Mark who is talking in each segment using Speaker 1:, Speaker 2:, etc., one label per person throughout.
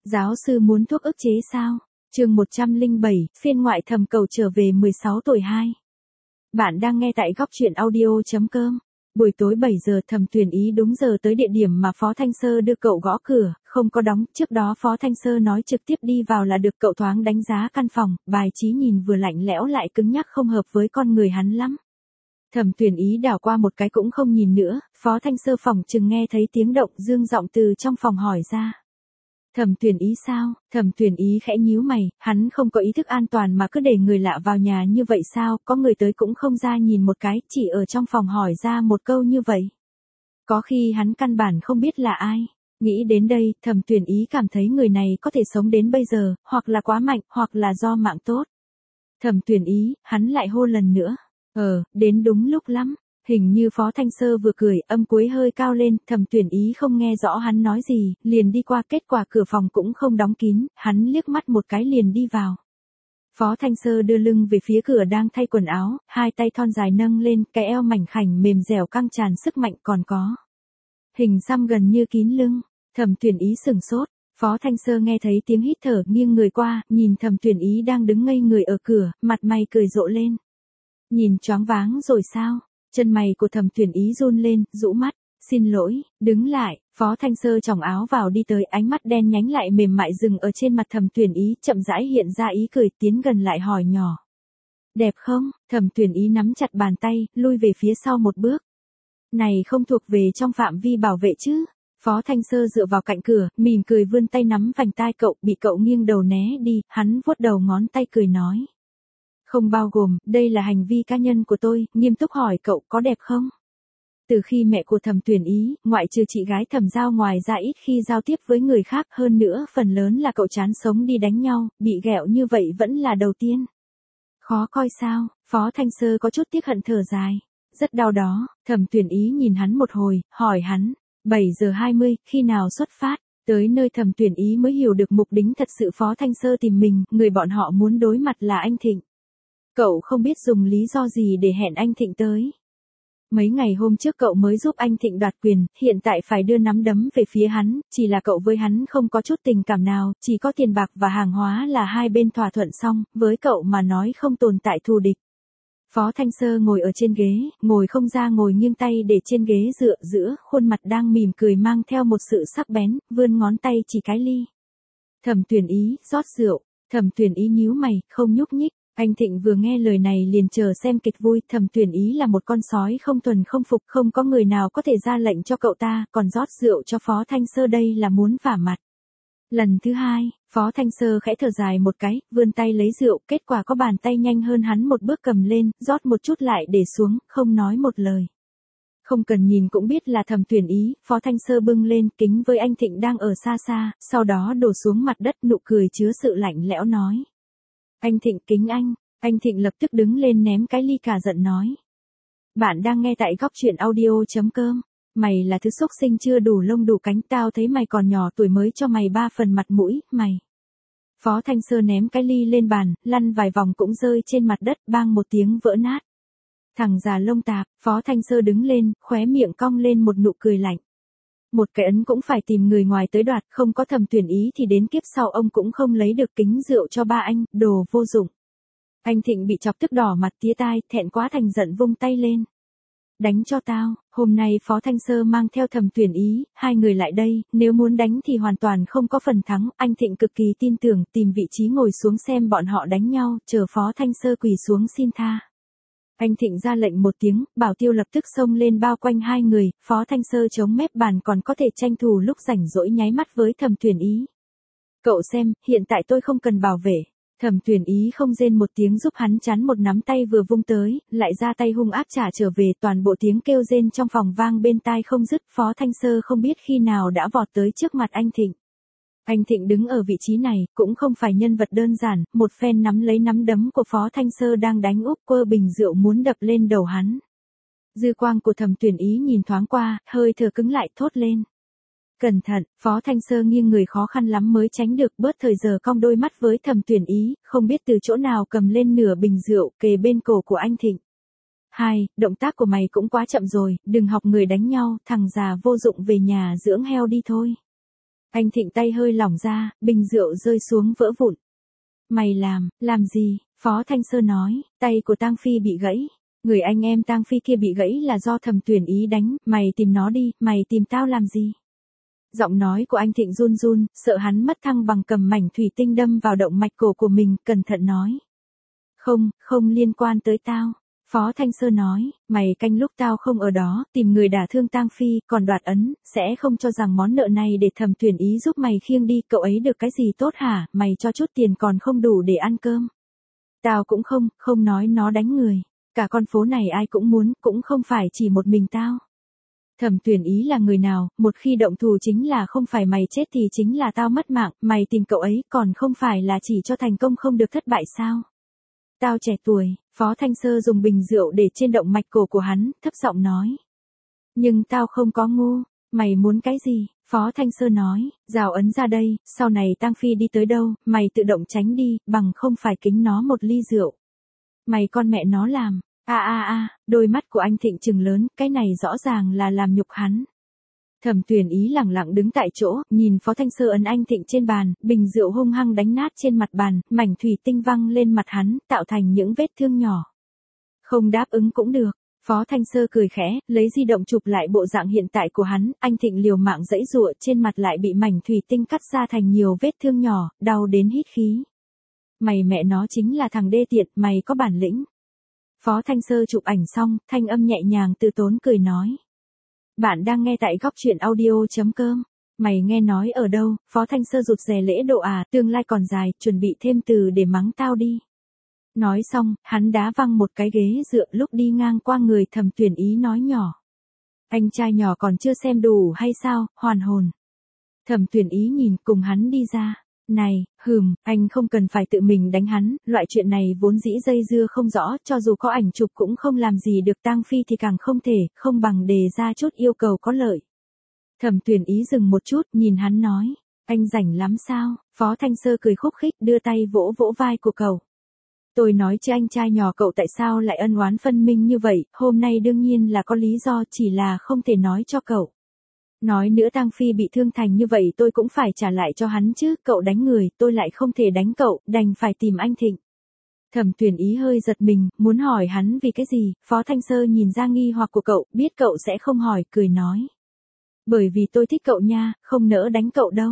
Speaker 1: Giáo sư muốn thuốc ức chế sao? Chương 107, phiên ngoại thầm cầu trở về 16 tuổi 2. Bạn đang nghe tại góc truyện audio.com. Buổi tối 7 giờ Thẩm Tuyền Ý đúng giờ tới địa điểm mà Phó Thanh Sơ đưa cậu gõ cửa, không có đóng, trước đó Phó Thanh Sơ nói trực tiếp đi vào là được. Cậu thoáng đánh giá căn phòng, bài trí nhìn vừa lạnh lẽo lại cứng nhắc không hợp với con người hắn lắm. Thẩm Tuyền Ý đảo qua một cái cũng không nhìn nữa, Phó Thanh Sơ phỏng chừng nghe thấy tiếng động dương giọng từ trong phòng hỏi ra. Thẩm Tuyền Ý sao? Thẩm Tuyền Ý khẽ nhíu mày, hắn không có ý thức an toàn mà cứ để người lạ vào nhà như vậy sao, có người tới cũng không ra nhìn một cái, chỉ ở trong phòng hỏi ra một câu như vậy. Có khi hắn căn bản không biết là ai. Nghĩ đến đây, Thẩm Tuyền Ý cảm thấy người này có thể sống đến bây giờ, hoặc là quá mạnh, hoặc là do mạng tốt. Thẩm Tuyền Ý, hắn lại hô lần nữa. Đến đúng lúc lắm. Hình như Phó Thanh Sơ vừa cười, âm cuối hơi cao lên, Thẩm Tuyền Ý không nghe rõ hắn nói gì, liền đi qua, kết quả cửa phòng cũng không đóng kín, hắn liếc mắt một cái liền đi vào. Phó Thanh Sơ đưa lưng về phía cửa đang thay quần áo, hai tay thon dài nâng lên, cái eo mảnh khảnh mềm dẻo căng tràn sức mạnh còn có. Hình xăm gần như kín lưng, Thẩm Tuyền Ý sửng sốt, Phó Thanh Sơ nghe thấy tiếng hít thở nghiêng người qua, nhìn Thẩm Tuyền Ý đang đứng ngây người ở cửa, mặt mày cười rộ lên. Nhìn choáng váng rồi sao? Chân mày của Thẩm Tuyền Ý run lên, rũ mắt, xin lỗi, đứng lại, Phó Thanh Sơ chòng áo vào đi tới, ánh mắt đen nhánh lại mềm mại dừng ở trên mặt Thẩm Tuyền Ý, chậm rãi hiện ra ý cười, tiến gần lại hỏi nhỏ. Đẹp không? Thẩm Tuyền Ý nắm chặt bàn tay, lui về phía sau một bước. Này không thuộc về trong phạm vi bảo vệ chứ? Phó Thanh Sơ dựa vào cạnh cửa, mỉm cười vươn tay nắm vành tai cậu, bị cậu nghiêng đầu né đi, hắn vuốt đầu ngón tay cười nói. Không bao gồm, đây là hành vi cá nhân của tôi, nghiêm túc hỏi cậu có đẹp không? Từ khi mẹ của Thẩm Tuyền Ý, ngoại trừ chị gái Thẩm Giao ngoài ra ít khi giao tiếp với người khác, hơn nữa phần lớn là cậu chán sống đi đánh nhau, bị ghẹo như vậy vẫn là đầu tiên. Khó coi sao? Phó Thanh Sơ có chút tiếc hận thở dài. Rất đau đó, Thẩm Tuyền Ý nhìn hắn một hồi, hỏi hắn, 7 giờ 20, khi nào xuất phát? Tới nơi Thẩm Tuyền Ý mới hiểu được mục đích thật sự Phó Thanh Sơ tìm mình, người bọn họ muốn đối mặt là anh Thịnh. Cậu không biết dùng lý do gì để hẹn anh Thịnh tới. Mấy ngày hôm trước cậu mới giúp anh Thịnh đoạt quyền, hiện tại phải đưa nắm đấm về phía hắn, chỉ là cậu với hắn không có chút tình cảm nào, chỉ có tiền bạc và hàng hóa là hai bên thỏa thuận xong, với cậu mà nói không tồn tại thù địch. Phó Thanh Sơ ngồi ở trên ghế, ngồi không ra ngồi nghiêng tay để trên ghế dựa giữa, khuôn mặt đang mỉm cười mang theo một sự sắc bén, vươn ngón tay chỉ cái ly. Thẩm Tuyền Ý, rót rượu, Thẩm Tuyền Ý nhíu mày, không nhúc nhích. Anh Thịnh vừa nghe lời này liền chờ xem kịch vui, Thẩm Tuyền Ý là một con sói không thuần không phục, không có người nào có thể ra lệnh cho cậu ta, còn rót rượu cho Phó Thanh Sơ đây là muốn vả mặt. Lần thứ hai, Phó Thanh Sơ khẽ thở dài một cái, vươn tay lấy rượu, kết quả có bàn tay nhanh hơn hắn một bước cầm lên, rót một chút lại để xuống, không nói một lời. Không cần nhìn cũng biết là Thẩm Tuyền Ý, Phó Thanh Sơ bưng lên, kính với anh Thịnh đang ở xa xa, sau đó đổ xuống mặt đất, nụ cười chứa sự lạnh lẽo nói. Anh Thịnh kính anh Thịnh lập tức đứng lên ném cái ly cả giận nói. Bạn đang nghe tại góc truyện audio.com, mày là thứ xúc sinh chưa đủ lông đủ cánh, tao thấy mày còn nhỏ tuổi mới cho mày 3 phần mặt mũi, mày. Phó Thanh Sơ ném cái ly lên bàn, lăn vài vòng cũng rơi trên mặt đất, bang một tiếng vỡ nát. Thằng già lông tạp, Phó Thanh Sơ đứng lên, khóe miệng cong lên một nụ cười lạnh. Một cái ấn cũng phải tìm người ngoài tới đoạt, không có Thẩm Tuyền Ý thì đến kiếp sau ông cũng không lấy được kính rượu cho ba anh, đồ vô dụng. Anh Thịnh bị chọc tức đỏ mặt tía tai, thẹn quá thành giận vung tay lên. Đánh cho tao, hôm nay Phó Thanh Sơ mang theo Thẩm Tuyền Ý, hai người lại đây, nếu muốn đánh thì hoàn toàn không có phần thắng, anh Thịnh cực kỳ tin tưởng, tìm vị trí ngồi xuống xem bọn họ đánh nhau, chờ Phó Thanh Sơ quỳ xuống xin tha. Anh Thịnh ra lệnh một tiếng, bảo tiêu lập tức xông lên bao quanh hai người, Phó Thanh Sơ chống mép bàn còn có thể tranh thủ lúc rảnh rỗi nháy mắt với Thẩm Tuyền Ý. Cậu xem, hiện tại tôi không cần bảo vệ. Thẩm Tuyền Ý không rên một tiếng giúp hắn chắn một nắm tay vừa vung tới, lại ra tay hung ác trả trở về, toàn bộ tiếng kêu rên trong phòng vang bên tai không dứt, Phó Thanh Sơ không biết khi nào đã vọt tới trước mặt anh Thịnh. Anh Thịnh đứng ở vị trí này, cũng không phải nhân vật đơn giản, một phen nắm lấy nắm đấm của Phó Thanh Sơ đang đánh úp quơ bình rượu muốn đập lên đầu hắn. Dư quang của Thẩm Tuyền Ý nhìn thoáng qua, hơi thở cứng lại thốt lên. Cẩn thận, Phó Thanh Sơ nghiêng người khó khăn lắm mới tránh được, bớt thời giờ cong đôi mắt với Thẩm Tuyền Ý, không biết từ chỗ nào cầm lên nửa bình rượu kề bên cổ của anh Thịnh. Động tác của mày cũng quá chậm rồi, đừng học người đánh nhau, thằng già vô dụng về nhà dưỡng heo đi thôi. Anh Thịnh tay hơi lỏng ra, bình rượu rơi xuống vỡ vụn. Mày làm gì? Phó Thanh Sơ nói, tay của Tang Phi bị gãy. Người anh em Tang Phi kia bị gãy là do Thẩm Tuyển Ý đánh, mày tìm nó đi, mày tìm tao làm gì? Giọng nói của anh Thịnh run run, sợ hắn mất thăng bằng cầm mảnh thủy tinh đâm vào động mạch cổ của mình, cẩn thận nói. Không liên quan tới tao. Phó Thanh Sơ nói, mày canh lúc tao không ở đó, tìm người đả thương Tang Phi, còn đoạt ấn, sẽ không cho rằng món nợ này để Thẩm Tuyển Ý giúp mày khiêng đi, cậu ấy được cái gì tốt hả, mày cho chút tiền còn không đủ để ăn cơm. Tao cũng không nói nó đánh người, cả con phố này ai cũng muốn, cũng không phải chỉ một mình tao. Thẩm Tuyển Ý là người nào, một khi động thủ chính là không phải mày chết thì chính là tao mất mạng, mày tìm cậu ấy còn không phải là chỉ cho thành công không được thất bại sao? Tao trẻ tuổi, Phó Thanh Sơ dùng bình rượu để trên động mạch cổ của hắn, thấp giọng nói. Nhưng tao không có ngu, mày muốn cái gì? Phó Thanh Sơ nói, rào ấn ra đây, sau này Tang Phi đi tới đâu, mày tự động tránh đi, bằng không phải kính nó một ly rượu. Mày con mẹ nó làm, đôi mắt của anh Thịnh trừng lớn, cái này rõ ràng là làm nhục hắn. Thẩm Tuyển Ý lẳng lặng đứng tại chỗ, nhìn Phó Thanh Sơ ấn anh Thịnh trên bàn, bình rượu hung hăng đánh nát trên mặt bàn, mảnh thủy tinh văng lên mặt hắn, tạo thành những vết thương nhỏ. Không đáp ứng cũng được. Phó Thanh Sơ cười khẽ, lấy di động chụp lại bộ dạng hiện tại của hắn, anh Thịnh liều mạng giãy giụa, trên mặt lại bị mảnh thủy tinh cắt ra thành nhiều vết thương nhỏ, đau đến hít khí. Mày mẹ nó chính là thằng đê tiện, mày có bản lĩnh. Phó Thanh Sơ chụp ảnh xong, thanh âm nhẹ nhàng từ tốn cười nói. Bạn đang nghe tại góc truyện audio.com. Mày nghe nói ở đâu? Phó Thanh Sơ rụt rè lễ độ tương lai còn dài, chuẩn bị thêm từ để mắng tao đi. Nói xong, hắn đá văng một cái ghế dựa, lúc đi ngang qua người Thẩm Tuyển Ý nói nhỏ. Anh trai nhỏ còn chưa xem đủ hay sao, hoàn hồn. Thẩm Tuyển Ý nhìn cùng hắn đi ra. Này, anh không cần phải tự mình đánh hắn, loại chuyện này vốn dĩ dây dưa không rõ, cho dù có ảnh chụp cũng không làm gì được Tang Phi thì càng không thể, không bằng đề ra chút yêu cầu có lợi. Thẩm Tuyển Ý dừng một chút, nhìn hắn nói, anh rảnh lắm sao? Phó Thanh Sơ cười khúc khích, đưa tay vỗ vỗ vai của cậu. Tôi nói chứ anh trai nhỏ cậu tại sao lại ân oán phân minh như vậy, hôm nay đương nhiên là có lý do, chỉ là không thể nói cho cậu. Nói nữa Tang Phi bị thương thành như vậy tôi cũng phải trả lại cho hắn chứ, cậu đánh người, tôi lại không thể đánh cậu, đành phải tìm anh Thịnh. Thẩm Tuyển Ý hơi giật mình, muốn hỏi hắn vì cái gì, Phó Thanh Sơ nhìn ra nghi hoặc của cậu, biết cậu sẽ không hỏi, cười nói. Bởi vì tôi thích cậu nha, không nỡ đánh cậu đâu.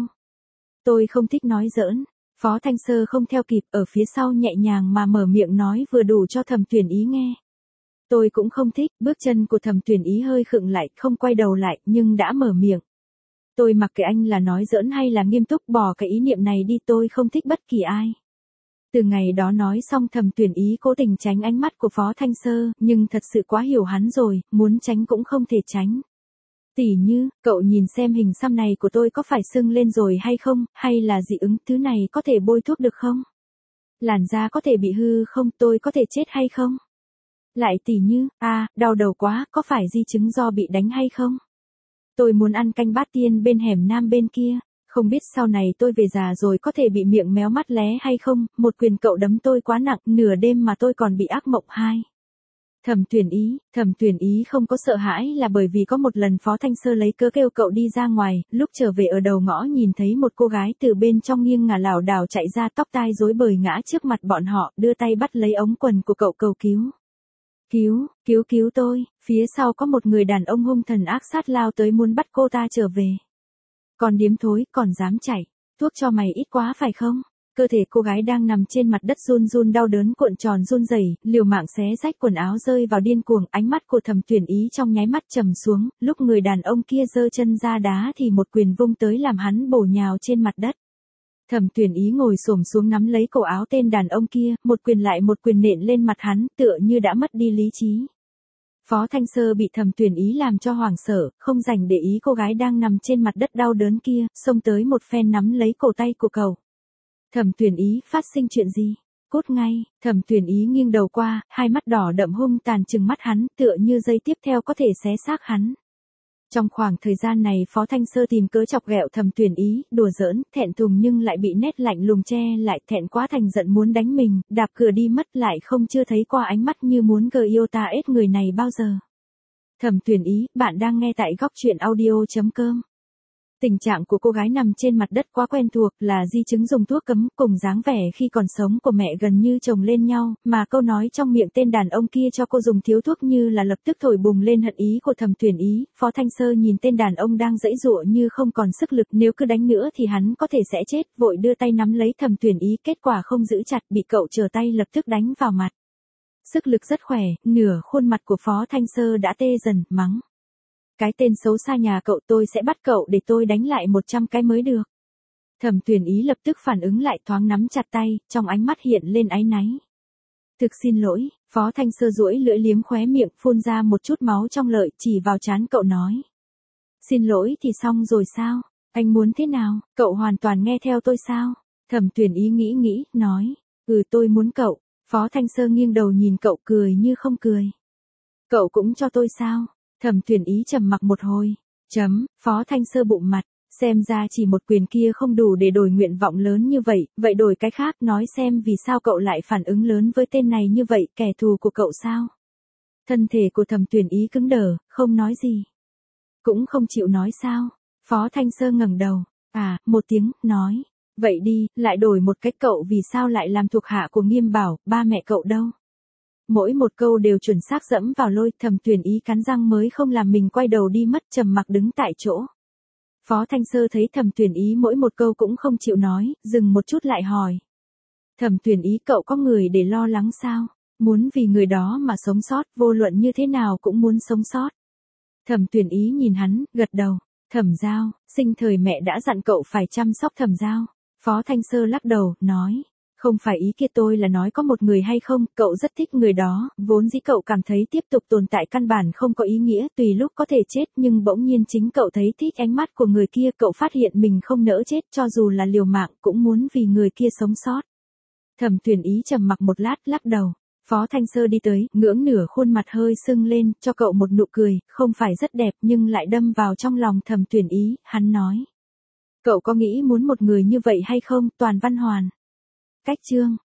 Speaker 1: Tôi không thích nói giỡn. Phó Thanh Sơ không theo kịp, ở phía sau nhẹ nhàng mà mở miệng nói vừa đủ cho Thẩm Tuyển Ý nghe. Tôi cũng không thích, bước chân của Thẩm Tuyển Ý hơi khựng lại, không quay đầu lại, nhưng đã mở miệng. Tôi mặc kệ anh là nói giỡn hay là nghiêm túc, bỏ cái ý niệm này đi, tôi không thích bất kỳ ai. Từ ngày đó nói xong Thẩm Tuyển Ý cố tình tránh ánh mắt của Phó Thanh Sơ, nhưng thật sự quá hiểu hắn rồi, muốn tránh cũng không thể tránh. Tỉ như, cậu nhìn xem hình xăm này của tôi có phải sưng lên rồi hay không, hay là dị ứng, thứ này có thể bôi thuốc được không? Làn da có thể bị hư không, tôi có thể chết hay không? Lại tỉ như, đau đầu quá, có phải di chứng do bị đánh hay không? Tôi muốn ăn canh bát tiên bên hẻm nam bên kia, không biết sau này tôi về già rồi có thể bị miệng méo mắt lé hay không, một quyền cậu đấm tôi quá nặng, nửa đêm mà tôi còn bị ác mộng hai. Thẩm Tuyển Ý không có sợ hãi là bởi vì có một lần Phó Thanh Sơ lấy cớ kêu cậu đi ra ngoài, lúc trở về ở đầu ngõ nhìn thấy một cô gái từ bên trong nghiêng ngả lảo đảo chạy ra, tóc tai rối bời ngã trước mặt bọn họ, đưa tay bắt lấy ống quần của cậu cầu cứu. Cứu tôi, phía sau có một người đàn ông hung thần ác sát lao tới muốn bắt cô ta trở về. Còn điếm thối, còn dám chạy, thuốc cho mày ít quá phải không? Cơ thể cô gái đang nằm trên mặt đất run run đau đớn cuộn tròn run rẩy, liều mạng xé rách quần áo rơi vào điên cuồng, ánh mắt của Thẩm Tuyển Ý trong nháy mắt trầm xuống, lúc người đàn ông kia giơ chân ra đá thì một quyền vung tới làm hắn bổ nhào trên mặt đất. Thẩm Tuyển Ý ngồi xổm xuống nắm lấy cổ áo tên đàn ông kia, một quyền lại một quyền nện lên mặt hắn, tựa như đã mất đi lý trí. Phó Thanh Sơ bị Thẩm Tuyển Ý làm cho hoảng sợ, không dành để ý cô gái đang nằm trên mặt đất đau đớn kia, xông tới một phen nắm lấy cổ tay của cậu. Thẩm Tuyển Ý, phát sinh chuyện gì? Cút ngay. Thẩm Tuyển Ý nghiêng đầu qua, hai mắt đỏ đậm hung tàn trừng mắt hắn, tựa như giây tiếp theo có thể xé xác hắn. Trong khoảng thời gian này Phó Thanh Sơ tìm cớ chọc ghẹo Thẩm Tuyển Ý, đùa giỡn, thẹn thùng nhưng lại bị nét lạnh lùng che lại, thẹn quá thành giận muốn đánh mình, đạp cửa đi mất, lại không chưa thấy qua ánh mắt như muốn gờ yêu ta ết người này bao giờ. Thẩm Tuyển Ý, bạn đang nghe tại góc truyện audio.com. Tình trạng của cô gái nằm trên mặt đất quá quen thuộc, là di chứng dùng thuốc cấm, cùng dáng vẻ khi còn sống của mẹ gần như chồng lên nhau, mà câu nói trong miệng tên đàn ông kia cho cô dùng thiếu thuốc như là lập tức thổi bùng lên hận ý của Thẩm Tuyển Ý. Phó Thanh Sơ nhìn tên đàn ông đang giãy giụa như không còn sức lực, nếu cứ đánh nữa thì hắn có thể sẽ chết, vội đưa tay nắm lấy Thẩm Tuyển Ý, kết quả không giữ chặt, bị cậu trở tay lập tức đánh vào mặt. Sức lực rất khỏe, nửa khuôn mặt của Phó Thanh Sơ đã tê dần, mắng. Cái tên xấu xa nhà cậu, tôi sẽ bắt cậu để tôi đánh lại 100 cái mới được. Thẩm Tuyển Ý lập tức phản ứng lại, thoáng nắm chặt tay, trong ánh mắt hiện lên áy náy. Thực xin lỗi, Phó Thanh Sơ duỗi lưỡi liếm khóe miệng, phun ra một chút máu trong lợi, chỉ vào trán cậu nói. Xin lỗi thì xong rồi sao? Anh muốn thế nào? Cậu hoàn toàn nghe theo tôi sao? Thẩm Tuyển Ý nghĩ, nói. Tôi muốn cậu. Phó Thanh Sơ nghiêng đầu nhìn cậu, cười như không cười. Cậu cũng cho tôi sao? Thẩm Tuyển Ý trầm mặc một hồi. Phó Thanh Sơ bụng mặt. Xem ra chỉ một quyền kia không đủ để đổi nguyện vọng lớn như vậy, vậy đổi cái khác, nói xem vì sao cậu lại phản ứng lớn với tên này như vậy, kẻ thù của cậu sao? Thân thể của Thẩm Tuyển Ý cứng đờ, không nói gì. Cũng không chịu nói sao? Phó Thanh Sơ ngẩng đầu. Một tiếng, nói. Vậy đi, lại đổi một cách, cậu vì sao lại làm thuộc hạ của Nghiêm Bảo, ba mẹ cậu đâu? Mỗi một câu đều chuẩn xác dẫm vào lôi. Thẩm Tuyển Ý cắn răng mới không làm mình quay đầu đi mất, trầm mặc đứng tại chỗ. Phó Thanh Sơ thấy Thẩm Tuyển Ý mỗi một câu cũng không chịu nói, dừng một chút lại hỏi. Thẩm Tuyển Ý, cậu có người để lo lắng sao? Muốn vì người đó mà sống sót, vô luận như thế nào cũng muốn sống sót. Thẩm Tuyển Ý nhìn hắn, gật đầu. Thẩm Giao, sinh thời mẹ đã dặn cậu phải chăm sóc Thẩm Giao. Phó Thanh Sơ lắc đầu, nói. Không phải ý kia tôi là nói có một người hay không, cậu rất thích người đó, vốn dĩ cậu cảm thấy tiếp tục tồn tại căn bản không có ý nghĩa, tùy lúc có thể chết, nhưng bỗng nhiên chính cậu thấy thích ánh mắt của người kia, cậu phát hiện mình không nỡ chết, cho dù là liều mạng cũng muốn vì người kia sống sót. Thẩm Tuyển Ý trầm mặc một lát, lắc đầu. Phó Thanh Sơ đi tới, ngưỡng nửa khuôn mặt hơi sưng lên, cho cậu một nụ cười, không phải rất đẹp nhưng lại đâm vào trong lòng Thẩm Tuyển Ý, hắn nói. Cậu có nghĩ muốn một người như vậy hay không, Toàn Văn Hoàn? Cách chương